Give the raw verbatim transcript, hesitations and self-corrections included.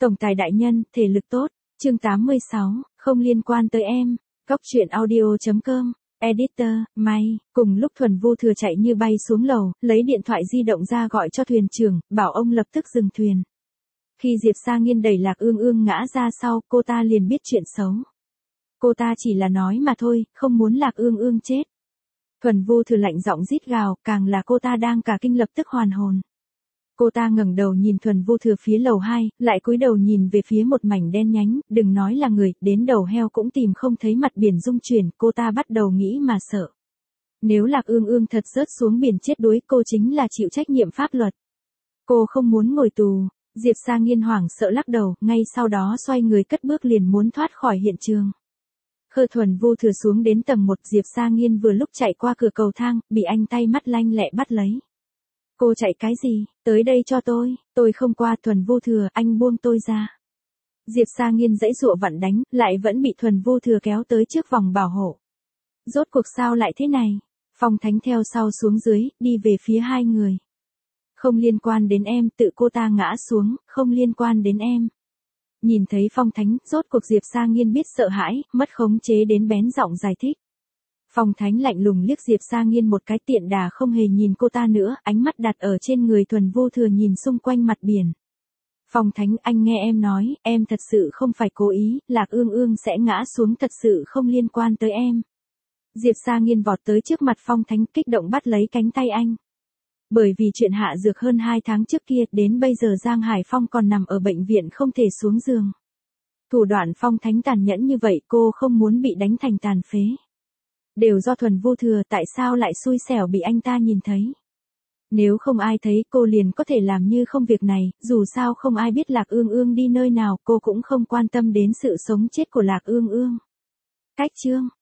Tổng tài đại nhân, thể lực tốt. Chương tám mươi sáu, không liên quan tới em. Góc truyện audio chấm com. Editor, May, cùng lúc Thuần Vô Thừa chạy như bay xuống lầu, lấy điện thoại di động ra gọi cho thuyền trưởng, bảo ông lập tức dừng thuyền. Khi Diệp Sa Nghiên đẩy Lạc Ương Ương ngã ra sau, cô ta liền biết chuyện xấu. Cô ta chỉ là nói mà thôi, không muốn Lạc Ương Ương chết. Thuần Vô Thừa lạnh giọng rít gào, càng là cô ta đang cả kinh lập tức hoàn hồn. Cô ta ngẩng đầu nhìn Thuần Vô Thừa phía lầu hai, lại cúi đầu nhìn về phía một mảnh đen nhánh, đừng nói là người, đến đầu heo cũng tìm không thấy mặt biển rung chuyển, cô ta bắt đầu nghĩ mà sợ. Nếu Lạc Ương Ương thật rớt xuống biển chết đuối, cô chính là chịu trách nhiệm pháp luật. Cô không muốn ngồi tù. Diệp Sa Nghiên hoảng sợ lắc đầu, ngay sau đó xoay người cất bước liền muốn thoát khỏi hiện trường. Khơ Thuần Vô Thừa xuống đến tầng một, Diệp Sa Nghiên vừa lúc chạy qua cửa cầu thang, bị anh tay mắt lanh lẹ bắt lấy. Cô chạy cái gì, tới đây cho tôi, tôi không qua. Thuần Vô Thừa, anh buông tôi ra. Diệp Sa Nghiên giãy giụa vặn đánh, lại vẫn bị Thuần Vô Thừa kéo tới trước vòng bảo hộ. Rốt cuộc sao lại thế này? Phong Thánh theo sau xuống dưới, đi về phía hai người. Không liên quan đến em, tự cô ta ngã xuống, không liên quan đến em. Nhìn thấy Phong Thánh, rốt cuộc Diệp Sa Nghiên biết sợ hãi, mất khống chế đến bén giọng giải thích. Phong Thánh lạnh lùng liếc Diệp Sa Nghiên một cái, tiện đà không hề nhìn cô ta nữa, ánh mắt đặt ở trên người Thuần Vô Thừa nhìn xung quanh mặt biển. Phong Thánh, anh nghe em nói, em thật sự không phải cố ý, Lạc Ương Ương sẽ ngã xuống thật sự không liên quan tới em. Diệp Sa Nghiên vọt tới trước mặt Phong Thánh, kích động bắt lấy cánh tay anh. Bởi vì chuyện hạ dược hơn hai tháng trước kia, đến bây giờ Giang Hải Phong còn nằm ở bệnh viện không thể xuống giường. Thủ đoạn Phong Thánh tàn nhẫn như vậy, cô không muốn bị đánh thành tàn phế. Đều do Thuần Vô Thừa, tại sao lại xui xẻo bị anh ta nhìn thấy. Nếu không ai thấy, cô liền có thể làm như không việc này, dù sao không ai biết Lạc Ương Ương đi nơi nào, cô cũng không quan tâm đến sự sống chết của Lạc Ương Ương. Cách chương